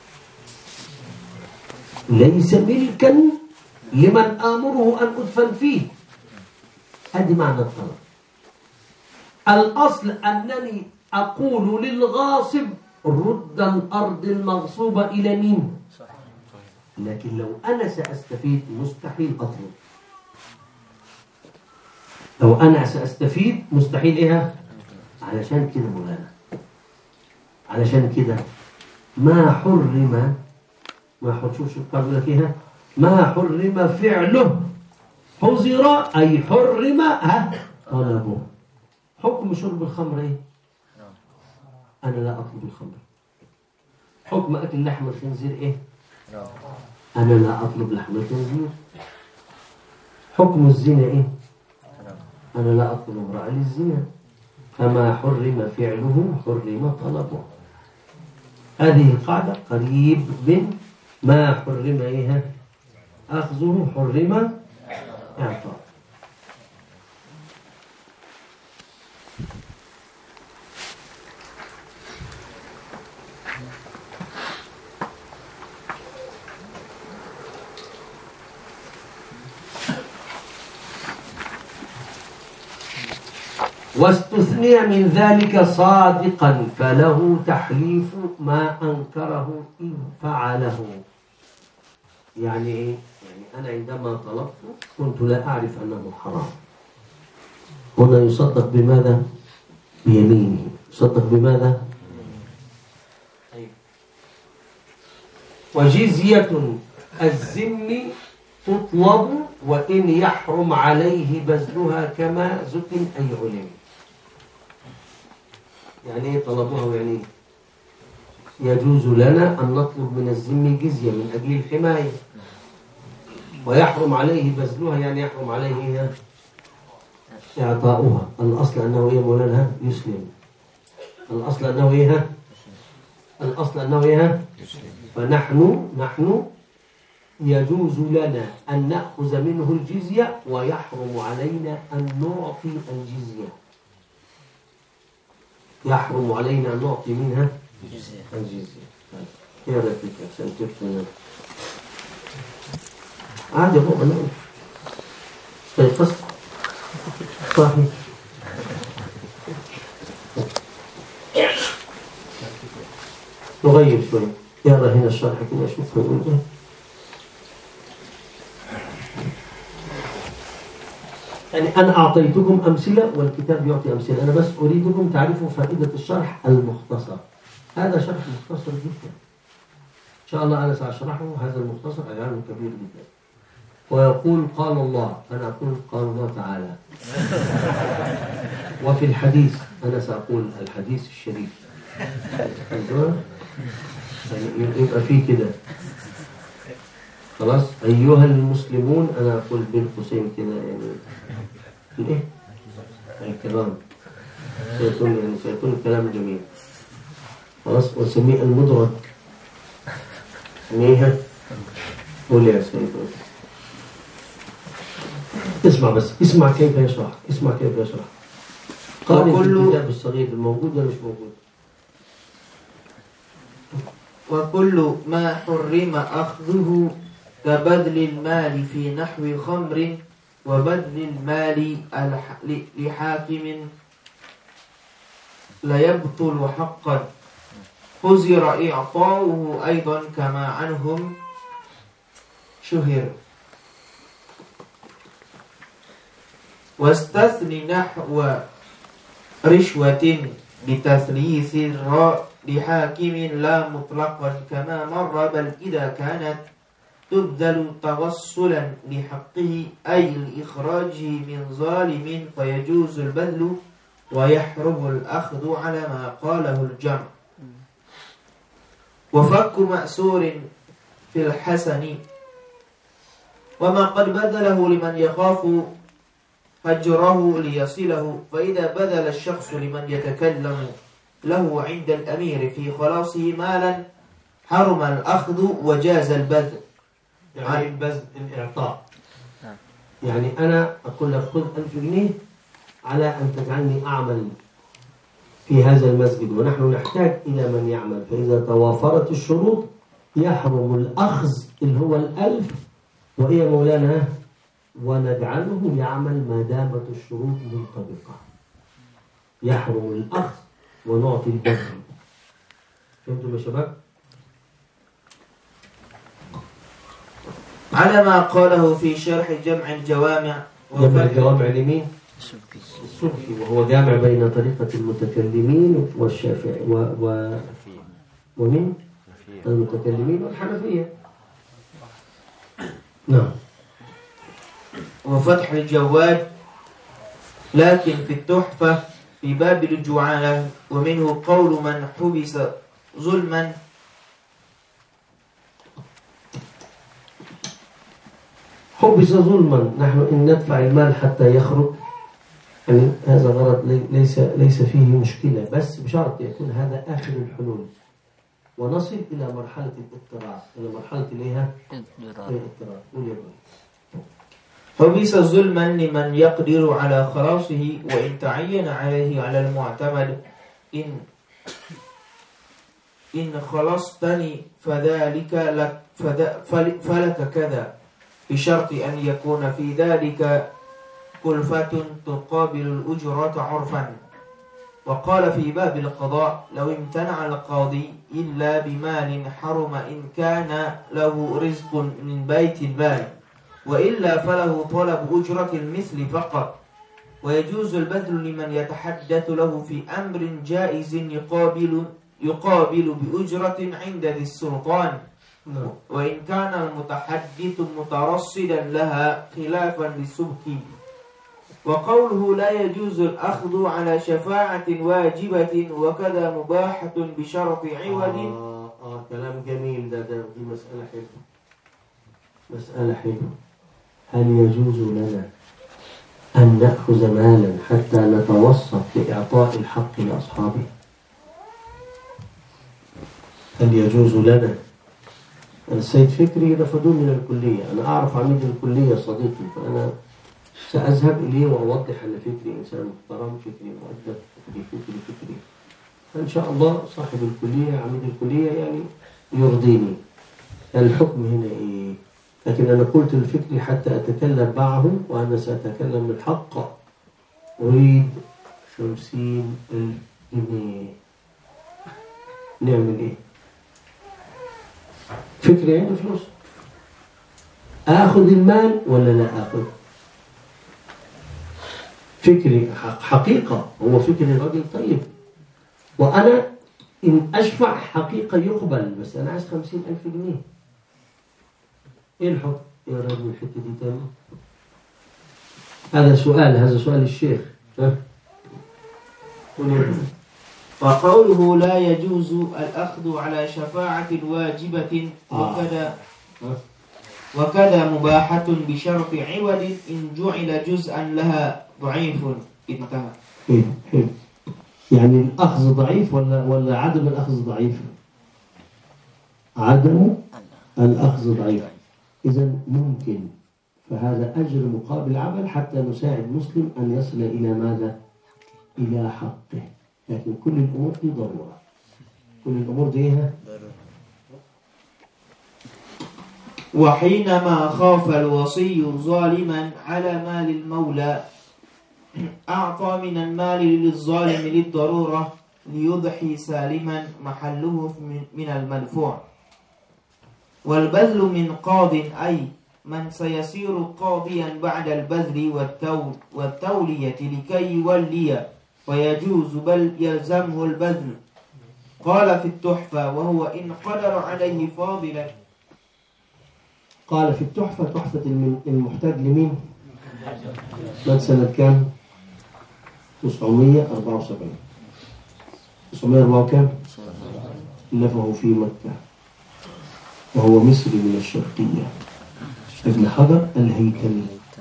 ليس ملكا لمن آمره أن أدفن فيه. هذه معنى الطلب. الأصل أنني أقول للغاصب رد الأرض المغصوبة إلى مين؟ لكن لو أنا سأستفيد مستحيل أطلب. لو أنا سأستفيد مستحيل إيه؟ علشان كده مولانا، علشان كده ما حرم ما حرشوش قبل فيها ما حرم فعله حظر أي حرم ها طلبه. حكم شرب الخمر ايه؟ أنا لا أطلب الخمر. حكم أكل لحم الخنزير ايه؟ أنا لا أطلب لحم الخنزير. حكم الزنا ايه؟ أنا لا أطلب امرأة للزنا. فما حرم فعله حرم طلبه. هذه القاعدة قريب من ما حرم إيه؟ أخذه حرم إعطاء. واستثني من ذلك صادقا فله تحليف ما أنكره إن فعله. يعني إيه؟ يعني أنا عندما طلبت كنت لا أعرف أنه حرام. هنا يصدق بماذا؟ بيمينه. يصدق بماذا؟ طيب. وجزية الذم تطلب وإن يحرم عليه بذلها كما زكن أي علم. يعني إيه طلبوها؟ ويعني يجوز لنا أن نطلب من الذم جزية من أجل الحماية، ويحرم عليه بذلها يعني يحرم عليه إعطاؤها. الأصل أنه إيه مولانا؟ يسلم. الأصل أنه إيه؟ الأصل أنه إيه؟ فنحن نحن يجوز لنا أن نأخذ منه الجزية ويحرم علينا أن نعطي الجزية. يحرم علينا أن نعطي منها الجزية. يا رفيق عشان تفهم عادي هو أنا استيقظت صاحي نغير شوي. يقرأ هنا الشرح كده أشوف يقول إيه. يعني أنا أعطيتكم أمثلة والكتاب يعطي أمثلة، أنا بس أريدكم تعرفوا فائدة الشرح المختصر. هذا شرح مختصر جدا إن شاء الله. أنا سأشرحه هذا المختصر أجعله كبير جدا. ويقول قال الله، أنا أقول قال الله تعالى. وفي الحديث أنا سأقول الحديث الشريف. يعني يبقى فيه كده خلاص. أيها المسلمون أنا أقول بين قوسين كده يعني الإيه؟ الكلام سيكون يعني سيكون الكلام جميل خلاص. ونسميه المدرج. سميها قول يا سيدي. اسمع بس اسمع كيف يشرح. اسمع كيف يشرح. قارن الكتاب الصغير الموجود ولا مش موجود. وكل ما حرم أخذه كبذل المال في نحو خمر وبذل المال لحاكم لا يبطل حقا حذر إعطاؤه أيضا كما عنهم شهر. واستثني نحو رشوة بتثليث الراء لحاكم لا مطلقا كما مر، بل إذا كانت تبذل توصلا لحقه أي لإخراجه من ظالم فيجوز البذل ويحرم الأخذ على ما قاله الجمع. وفك مأسور في الحسن وما قد بذله لمن يخاف هجره ليصله، فإذا بذل الشخص لمن يتكلم له عند الأمير في خلاصه مالا حرم الأخذ وجاز البذل. يعني البذل الإعطاء. يعني أنا أقول لك خذ ألف جنيه على أن تجعلني أعمل في هذا المسجد، ونحن نحتاج إلى من يعمل، فإذا توافرت الشروط يحرم الأخذ اللي هو الألف وإيه مولانا ونجعله يعمل ما دامت الشروط منطبقة. يحرم الأخذ ونعطي البذل. فهمتم يا شباب؟ على ما قاله في شرح جمع الجوامع. جمع الجوامع لمين؟ السبكي، وهو جامع بين طريقة المتكلمين والشافعي و... و... ومين؟ المتكلمين والحنفية. نعم. وفتح الجواد لكن في التحفة في باب الجعالة، ومنه قول من حبس ظلما حبس ظلما. نحن إن ندفع المال حتى يخرج، يعني هذا غرض ليس ليس فيه مشكلة، بس بشرط يكون هذا آخر الحلول ونصل إلى مرحلة الاضطرار، إلى مرحلة إليها الاضطرار. حبس ظلما لمن يقدر على خلاصه، وإن تعين عليه على المعتمد إن إن خلصتني فذلك لك فلك كذا، بشرط أن يكون في ذلك كلفة تقابل الأجرة عرفا. وقال في باب القضاء: لو امتنع القاضي إلا بمال حرم إن كان له رزق من بيت المال، وإلا فله طلب أجرة المثل فقط. ويجوز البذل لمن يتحدث له في أمر جائز يقابل يقابل بأجرة عند ذي السلطان، وإن كان المتحدث مترصدا لها خلافا للسبكي. وقوله لا يجوز الأخذ على شفاعة واجبة وكذا مباحة بشرط عوض. آه, آه كلام جميل. ده, ده دي مسألة حلوة، مسألة حلوة. هل يجوز لنا أن نأخذ مالا حتى نتوسط لإعطاء الحق لأصحابه؟ هل يجوز لنا؟ أنا السيد فكري رفضون من الكلية، أنا أعرف عميد الكلية صديقي، فأنا سأذهب إليه وأوضح أن فكري إنسان محترم، فكري مؤدب، فكري فكري فكري فإن شاء الله صاحب الكلية عميد الكلية يعني يرضيني. الحكم هنا إيه؟ لكن أنا قلت لفكري حتى أتكلم معه وأنا سأتكلم بالحق أريد خمسين ألف جنيه. نعمل إيه؟ فكري عنده فلوس، آخذ المال ولا لا آخذ؟ فكري حقيقة، هو فكري راجل طيب، وأنا إن أشفع حقيقة يقبل، بس أنا عايز خمسين ألف جنيه. إيه الحكم؟ يا راجل الحتة دي تاني؟ هذا سؤال، هذا سؤال الشيخ. ها؟ وقوله لا يجوز الأخذ على شفاعة واجبة وكذا آه. وكذا مباحة بشرط عوض إن جعل جزءا لها ضعيف. انتهى. إيه حلو. يعني الأخذ ضعيف ولا ولا عدم الأخذ ضعيف؟ عدم الأخذ ضعيف. إذا ممكن، فهذا أجر مقابل عمل حتى نساعد مسلم أن يصل إلى ماذا؟ إلى حقه. لكن كل الأمور دي ضرورة، كل الأمور دي ضرورة. وحينما خاف الوصي ظالما على مال المولى أعطى من المال للظالم للضرورة ليضحي سالما محله من المدفوع. والبذل من قاض أي من سيصير قاضيا بعد البذل والتول والتولية لكي يولي، ويجوز بل يلزمه البذل. قال في التحفة: وهو إن قدر عليه فاضلا. قال في التحفة، تحفة المحتاج لمين؟ من سنة كام؟ تسعمية وأربعة وسبعين. تسعمية وأربعة وكام؟ لفه في مكة، وهو مصري من الشرقية، ابن حجر الهيثمي.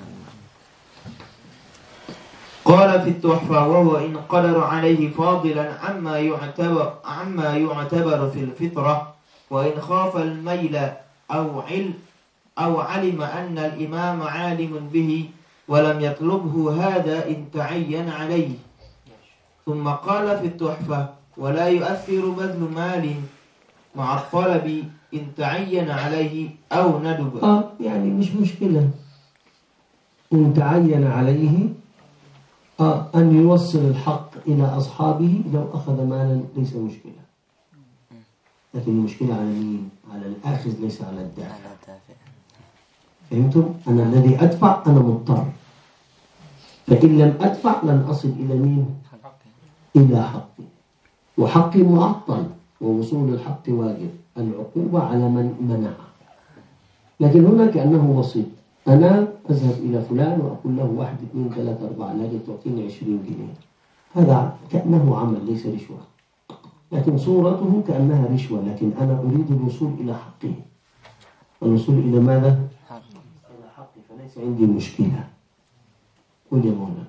قال في التحفة: وهو إن قدر عليه فاضلا عما يعتبر عما يعتبر في الفطرة، وإن خاف الميل أو علم أو علم أن الإمام عالم به ولم يطلبه هذا إن تعين عليه. ثم قال في التحفة: ولا يؤثر بذل مال مع الطلب إن تعين عليه أو ندب. آه يعني مش مشكلة إن تعين عليه آه أن يوصل الحق إلى أصحابه. لو أخذ مالا ليس مشكلة، لكن المشكلة على مين؟ على الآخذ ليس على الدافع. فهمتم؟ أنا الذي أدفع أنا مضطر، فإن لم أدفع لن أصل إلى مين؟ إلى حقي، وحقي معطل، ووصول الحق واجب. العقوبة على من منع. لكن هنا كأنه وسيط، أنا أذهب إلى فلان وأقول له واحد اثنين ثلاثة أربعة، لكن تعطيني عشرين جنيه. هذا كأنه عمل ليس رشوة، لكن صورته كأنها رشوة، لكن أنا أريد الوصول إلى حقه. الوصول إلى ماذا؟ إلى حقي، فليس عندي مشكلة. قل يا مولانا.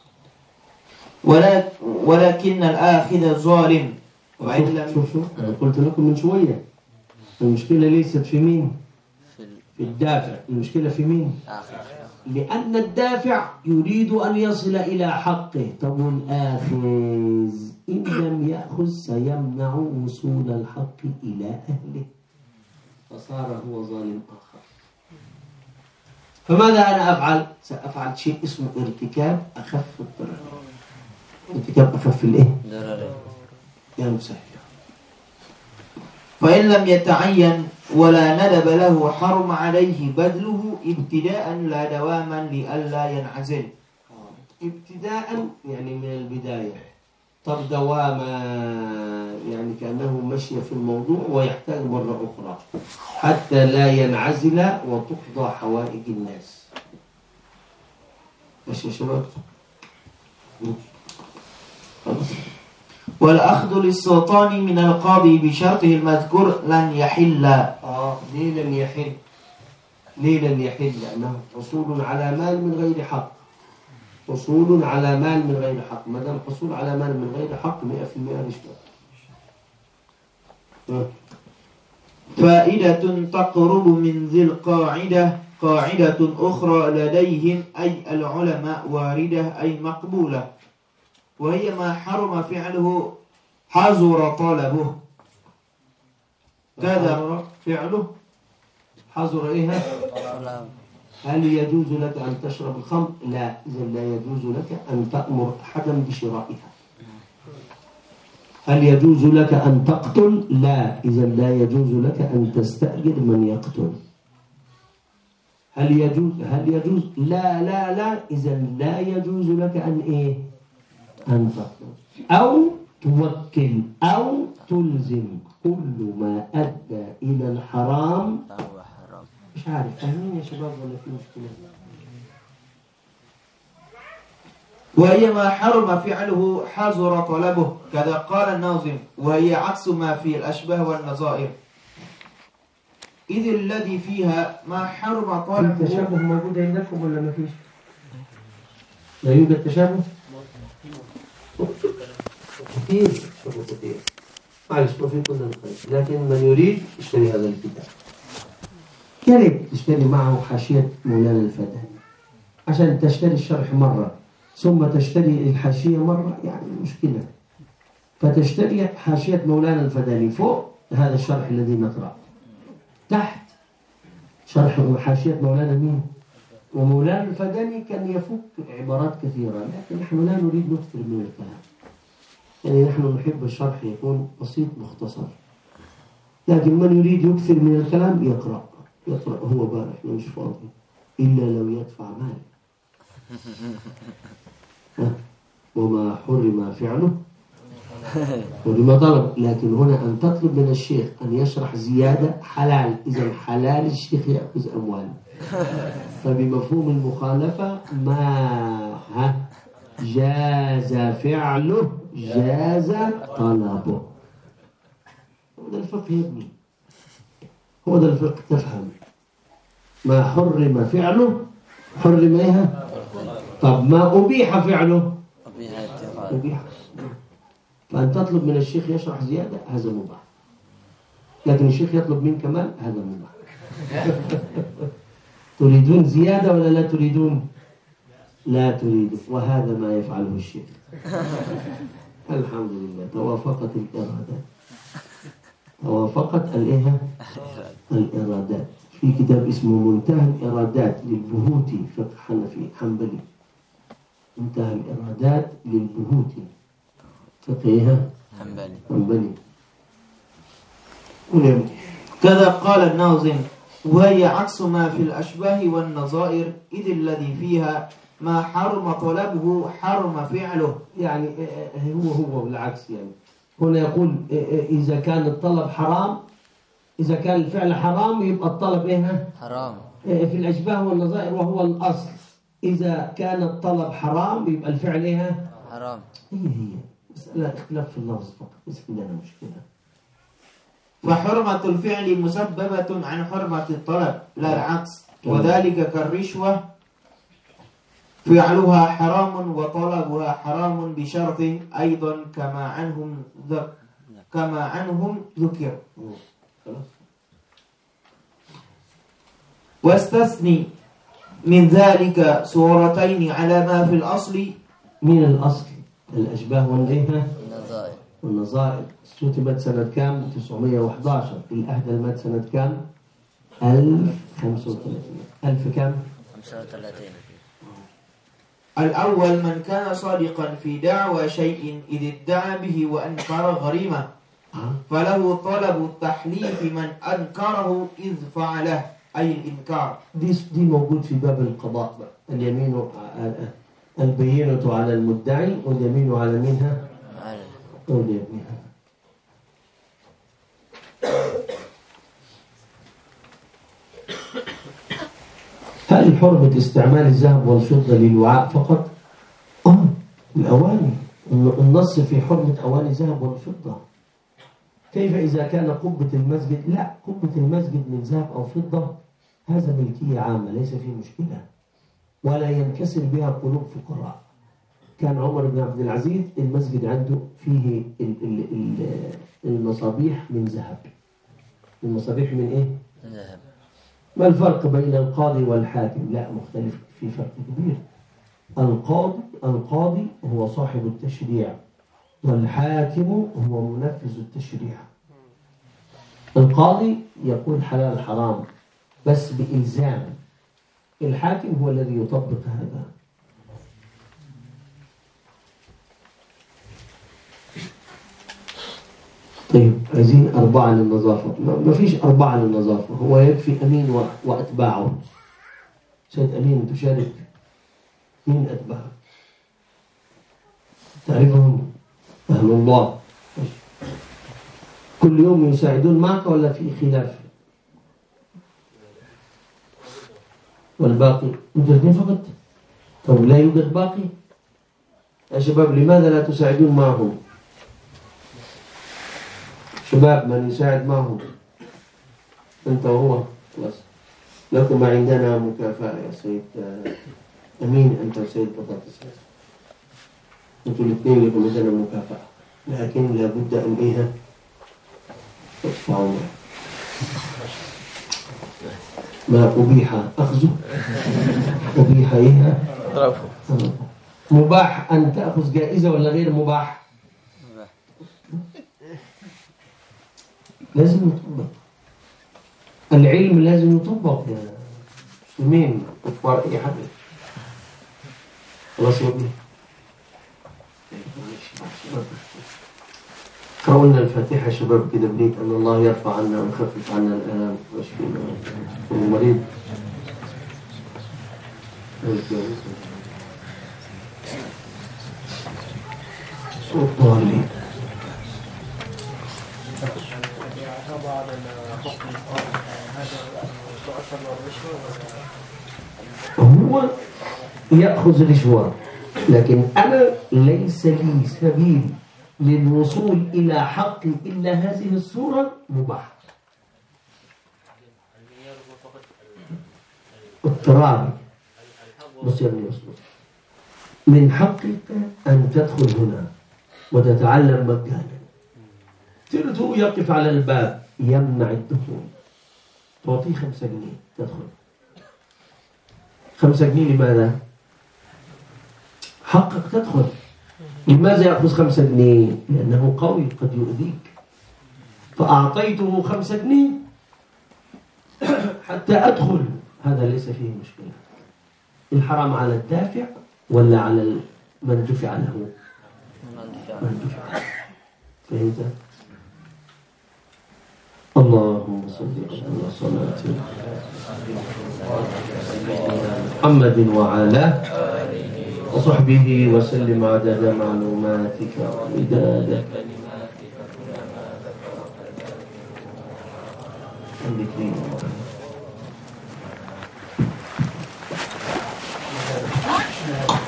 ولكن الآخذ ظالم. وإن لم شوف شوف أنا قلت لكم من شوية المشكلة ليست في مين؟ في الدافع. المشكلة في مين؟ لأن الدافع يريد أن يصل إلى حقه. طب الآخذ إن لم يأخذ سيمنع وصول الحق إلى أهله، فصار هو ظالم آخر. فماذا أنا أفعل؟ سأفعل شيء اسمه ارتكاب أخف الضرر. ارتكاب أخف الإيه؟ ضررين. يا مسهل. فإن لم يتعين ولا ندب له حرم عليه بذله ابتداء لا دواما لئلا ينعزل. ابتداء يعني من البداية. طب دواما يعني كأنه مشي في الموضوع ويحتاج مرة أخرى حتى لا ينعزل وتقضى حوائج الناس. ماشي يا شباب؟ والأخذ للسلطان من القاضي بشرطه المذكور لن يحل. آه ليه لن يحل؟ ليه لن يحل؟ لأنه حصول على مال من غير حق. حصول على مال من غير حق، ما دام حصول على مال من غير حق مئة في المئة رشوة. فائدة تقرب من ذي القاعدة قاعدة أخرى لديهم أي العلماء واردة أي مقبولة، وهي ما حرم فعله حظر طلبه. كذا فعله حظر إيه؟ هل يجوز لك أن تشرب الخمر؟ لا، إذا لا يجوز لك أن تأمر أحدا بشرائها. هل يجوز لك أن تقتل؟ لا، إذا لا يجوز لك أن تستأجر من يقتل. هل يجوز؟ هل يجوز؟ لا لا لا، إذا لا يجوز لك أن إيه؟ أن تقتل أو توكل أو تلزم. كل ما أدى إلى الحرام مش عارف فاهمين يا شباب ولا في مشكلة؟ وهي ما حرم فعله حظر طلبه، كذا قال الناظم، وهي عكس ما في الأشباه والنظائر، إذ الذي فيها ما حرم طلبه. التشابه موجود عندكم ولا ما فيش؟ لا يوجد تشابه؟ كثير كثير معلش ما في كل الخير، لكن من يريد يشتري هذا الكتاب. يا ريت تشتري معه حاشية مولانا الفداني، عشان تشتري الشرح مرة ثم تشتري الحاشية مرة يعني مشكلة. فتشتري حاشية مولانا الفداني فوق هذا الشرح الذي نقرأ، تحت شرح حاشية مولانا مين؟ ومولانا الفداني كان يفك عبارات كثيرة، لكن نحن لا نريد نكثر من الكلام، يعني نحن نحب الشرح يكون بسيط مختصر، لكن من يريد يكثر من الكلام يقرأ يقرأ هو بارح مش فاضي إلا لو يدفع مال. وما حرم فعله حرم طلب. لكن هنا أن تطلب من الشيخ أن يشرح زيادة حلال، إذا حلال الشيخ يأخذ أموال. فبمفهوم المخالفة ما ها جاز فعله جاز طلبه. هو ده الفقه يا ابني، هو ده الفقه. تفهم ما حرم فعله حرم ايه؟ طب ما أبيح فعله أبيح. فأن تطلب من الشيخ يشرح زيادة هذا مباح، لكن الشيخ يطلب منك مال هذا مباح. تريدون زيادة ولا لا تريدون؟ لا تريد، وهذا ما يفعله الشيخ. الحمد لله توافقت الإرادات، توافقت الإيه؟ الإرادات. في كتاب اسمه منتهى الإرادات للبهوتي فقه حنفي حنبلي، منتهى الإرادات للبهوتي فقه حنبلي. كذا قال الناظم، وهي عكس ما في الأشباه والنظائر، إذ الذي فيها ما حرم طلبه حرم فعله. يعني هو هو بالعكس، يعني هنا يقول إذا كان الطلب حرام، إذا كان الفعل حرام يبقى الطلب إيه؟ حرام. في الأشباه والنظائر وهو الأصل، إذا كان الطلب حرام يبقى الفعل إيه؟ حرام. هي هي مسألة اختلاف في اللفظ فقط، بس عندنا مشكلة. فحرمة الفعل مسببة عن حرمة الطلب لا العكس، وذلك كالرشوة فعلها حرام وطلبها حرام بشرط أيضا كما عنهم ذكر كما عنهم ذكر. واستثني من ذلك صورتين على ما في الأصل. من الأصل الأشباه والنظائر النظائر والنظائر استتبت سنة كام؟ تسعمائة وأحد عشر. الأهدى المات سنة كام؟ ألف وخمسة وثلاثين. ألف كام؟ خمسة وثلاثين. الأول من كان صادقا في دعوى شيء إذ ادعى به وأنكر غريمة فله طلب التحليف من أنكره إذ فعله، أي الإنكار. دي دي موجود في باب القضاء بقى. اليمين البينة على المدعي واليمين على منها واليمين. هل حرمة استعمال الذهب والفضة للوعاء فقط؟ آه الأواني، النص في حرمة أواني الذهب والفضة. كيف إذا كان قبة المسجد؟ لا، قبة المسجد من ذهب أو فضة هذا ملكية عامة ليس فيه مشكلة ولا ينكسر بها قلوب فقراء. كان عمر بن عبد العزيز المسجد عنده فيه المصابيح من ذهب. المصابيح من إيه؟ ذهب. ما الفرق بين القاضي والحاكم؟ لا، مختلف، في فرق كبير. القاضي القاضي هو صاحب التشريع والحاكم هو منفذ التشريع. القاضي يقول حلال حرام بس بإلزام، الحاكم هو الذي يطبق هذا. طيب عايزين أربعة للنظافة. ما فيش أربعة للنظافة، هو يكفي أمين وأتباعه. سيد أمين تشارك، مين أتباعه؟ تعرفهم؟ أهل الله كل يوم يساعدون معك ولا في خلاف؟ والباقي انتوا الاثنين فقط؟ طب لا يوجد باقي؟ يا شباب لماذا لا تساعدون معهم؟ شباب من يساعد معهم انت وهو خلاص. لكم عندنا مكافأة يا سيد أمين، انت وسيد بطاطس، انتوا الاثنين لكم عندنا مكافأة، لكن لابد ان ايه تدفعوا ما أبيح أخذه أبيح إيه مباح أن تأخذ جائزة ولا غير مباح؟ لازم يطبق العلم، لازم يطبق يا مسلمين كفار أي حد. خلاص يا ابني قرأوا لنا الفاتحة شباب كده بنيت أن الله يرفع عنا ويخفف عنا الآلام ويشفينا والمريض صوت ضالي. هو يأخذ رشوة لكن أنا ليس لي سبيل للوصول إلى حق إلا هذه الصورة مباح. اضطراري بص يا ابني من حقك أن تدخل هنا وتتعلم مجانا. تريد يقف على الباب يمنع الدخول، تعطيه خمسة جنيه تدخل. خمسة جنيه لماذا؟ حقك تدخل. لماذا يأخذ خمسة جنيه؟ لأنه قوي قد يؤذيك، فأعطيته خمسة جنيه حتى أدخل. هذا ليس فيه مشكلة. الحرام على الدافع ولا على من دفع له؟ من دفع. فهمت؟ اللهم صل على صلاة محمد وعلى وصحبه وسلم عدد معلوماتك ومداد كلماتك كلما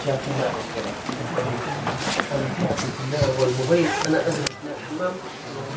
ذكرك والموبايل. أنا أذهب إلى الحمام.